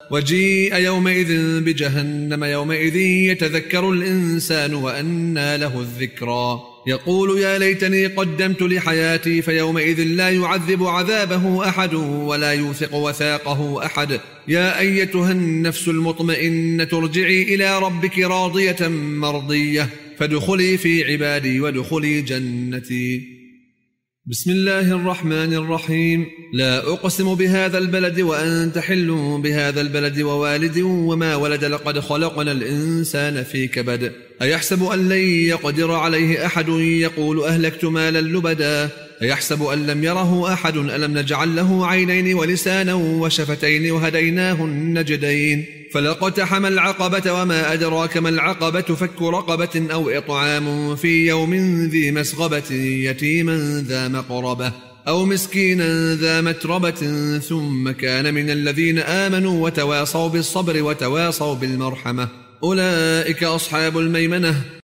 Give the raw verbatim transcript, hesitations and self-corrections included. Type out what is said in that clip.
وجيء يومئذ بجهنم يومئذ يتذكر الإنسان وأنى له الذكرى يقول يا ليتني قدمت لحياتي فيومئذ لا يعذب عذابه أحد ولا يوثق وثاقه أحد. يا أيتها النفس المطمئنة ارجعي إلى ربك راضية مرضية فادخلي في عبادي وادخلي جنتي. بسم الله الرحمن الرحيم. لا أقسم بهذا البلد وأنت حل بهذا البلد ووالد وما ولد لقد خلقنا الإنسان في كبد. أيحسب أن لن يقدر عليه أحد يقول أهلكت مالا لبدا أيحسب أن لم يره أحد ألم نجعل له عينين ولسانا وشفتين وهديناه النجدين. فلاقتحم العقبة وما أدراك ما العقبة فك رقبة أو إطعام في يوم ذي مسغبة يتيما ذا مقربة أو مسكينا ذا متربة ثم كان من الذين آمنوا وتواصوا بالصبر وتواصوا بالمرحمة أولئك أصحاب الميمنة